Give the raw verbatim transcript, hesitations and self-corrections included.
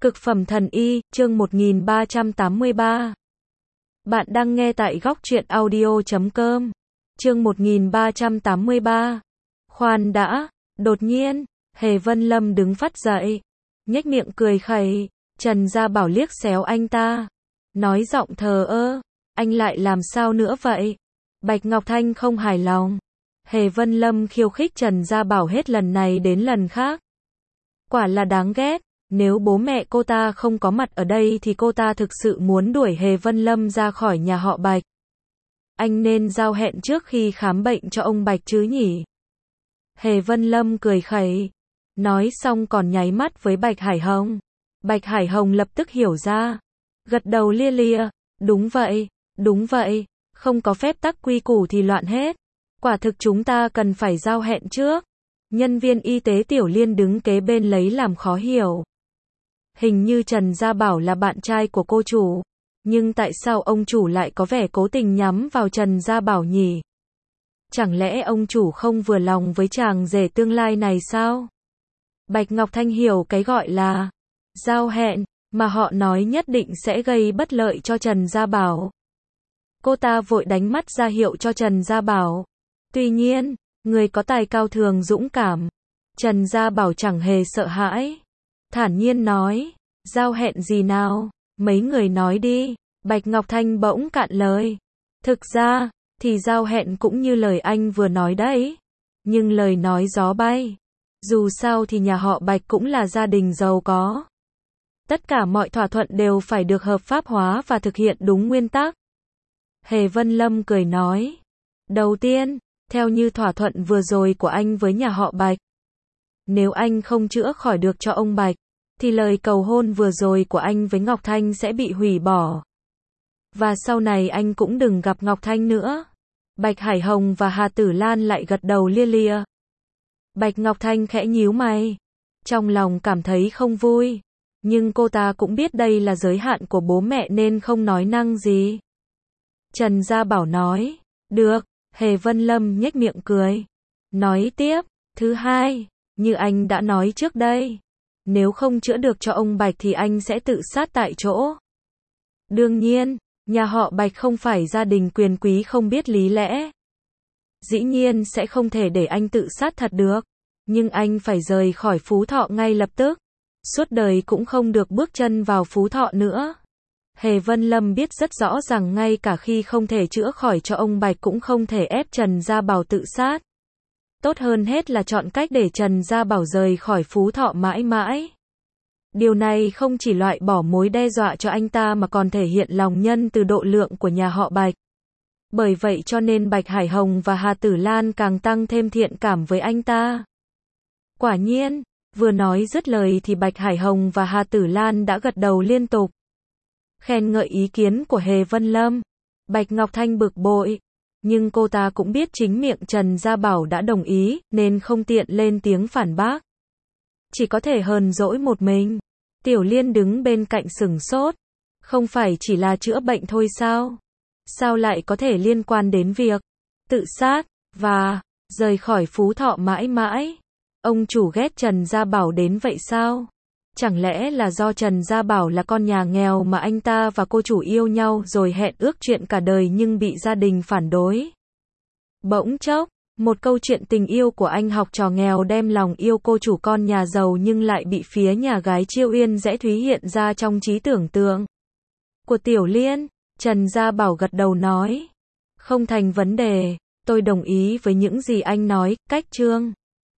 Cực phẩm thần y, chương một nghìn ba trăm tám mươi ba. Bạn đang nghe tại góc truyện audio chấm com. Chương một nghìn ba trăm tám mươi ba. Khoan đã, đột nhiên, Hề Vân Lâm đứng phắt dậy, nhếch miệng cười khẩy. Trần Gia Bảo liếc xéo anh ta, nói giọng thờ ơ, anh lại làm sao nữa vậy? Bạch Ngọc Thanh không hài lòng. Hề Vân Lâm khiêu khích Trần Gia Bảo hết lần này đến lần khác. Quả là đáng ghét. Nếu bố mẹ cô ta không có mặt ở đây thì cô ta thực sự muốn đuổi Hề Vân Lâm ra khỏi nhà họ Bạch. Anh nên giao hẹn trước khi khám bệnh cho ông Bạch chứ nhỉ? Hề Vân Lâm cười khẩy, nói xong còn nháy mắt với Bạch Hải Hồng. Bạch Hải Hồng lập tức hiểu ra, gật đầu lia lịa, đúng vậy, đúng vậy, không có phép tắc quy củ thì loạn hết. Quả thực chúng ta cần phải giao hẹn trước. Nhân viên y tế Tiểu Liên đứng kế bên lấy làm khó hiểu. Hình như Trần Gia Bảo là bạn trai của cô chủ, nhưng tại sao ông chủ lại có vẻ cố tình nhắm vào Trần Gia Bảo nhỉ? Chẳng lẽ ông chủ không vừa lòng với chàng rể tương lai này sao? Bạch Ngọc Thanh hiểu cái gọi là giao hẹn, mà họ nói nhất định sẽ gây bất lợi cho Trần Gia Bảo. Cô ta vội đánh mắt ra hiệu cho Trần Gia Bảo. Tuy nhiên, người có tài cao thường dũng cảm, Trần Gia Bảo chẳng hề sợ hãi. Thản nhiên nói, giao hẹn gì nào, mấy người nói đi. Bạch Ngọc Thanh bỗng cạn lời. Thực ra, thì giao hẹn cũng như lời anh vừa nói đấy. Nhưng lời nói gió bay. Dù sao thì nhà họ Bạch cũng là gia đình giàu có. Tất cả mọi thỏa thuận đều phải được hợp pháp hóa và thực hiện đúng nguyên tắc. Hề Vân Lâm cười nói. Đầu tiên, theo như thỏa thuận vừa rồi của anh với nhà họ Bạch, nếu anh không chữa khỏi được cho ông Bạch, thì lời cầu hôn vừa rồi của anh với Ngọc Thanh sẽ bị hủy bỏ. Và sau này anh cũng đừng gặp Ngọc Thanh nữa. Bạch Hải Hồng và Hà Tử Lan lại gật đầu lia lịa. Bạch Ngọc Thanh khẽ nhíu mày, trong lòng cảm thấy không vui, nhưng cô ta cũng biết đây là giới hạn của bố mẹ nên không nói năng gì. Trần Gia Bảo nói, được. Hề Vân Lâm nhếch miệng cười, nói tiếp, thứ hai, như anh đã nói trước đây, nếu không chữa được cho ông Bạch thì anh sẽ tự sát tại chỗ. Đương nhiên, nhà họ Bạch không phải gia đình quyền quý không biết lý lẽ. Dĩ nhiên sẽ không thể để anh tự sát thật được, nhưng anh phải rời khỏi Phú Thọ ngay lập tức. Suốt đời cũng không được bước chân vào Phú Thọ nữa. Hề Vân Lâm biết rất rõ rằng ngay cả khi không thể chữa khỏi cho ông Bạch cũng không thể ép Trần Gia Bảo tự sát. Tốt hơn hết là chọn cách để Trần Gia Bảo rời khỏi Phú Thọ mãi mãi. Điều này không chỉ loại bỏ mối đe dọa cho anh ta mà còn thể hiện lòng nhân từ độ lượng của nhà họ Bạch. Bởi vậy cho nên Bạch Hải Hồng và Hà Tử Lan càng tăng thêm thiện cảm với anh ta. Quả nhiên, vừa nói dứt lời thì Bạch Hải Hồng và Hà Tử Lan đã gật đầu liên tục, khen ngợi ý kiến của Hề Vân Lâm. Bạch Ngọc Thanh bực bội, nhưng cô ta cũng biết chính miệng Trần Gia Bảo đã đồng ý, nên không tiện lên tiếng phản bác. Chỉ có thể hờn dỗi một mình. Tiểu Liên đứng bên cạnh sửng sốt. Không phải chỉ là chữa bệnh thôi sao? Sao lại có thể liên quan đến việc tự sát, và rời khỏi Phú Thọ mãi mãi? Ông chủ ghét Trần Gia Bảo đến vậy sao? Chẳng lẽ là do Trần Gia Bảo là con nhà nghèo mà anh ta và cô chủ yêu nhau rồi hẹn ước chuyện cả đời nhưng bị gia đình phản đối? Bỗng chốc, một câu chuyện tình yêu của anh học trò nghèo đem lòng yêu cô chủ con nhà giàu nhưng lại bị phía nhà gái Chiêu Yên Dẽ Thúy hiện ra trong trí tưởng tượng của Tiểu Liên. Trần Gia Bảo gật đầu nói, không thành vấn đề, tôi đồng ý với những gì anh nói. Cách chương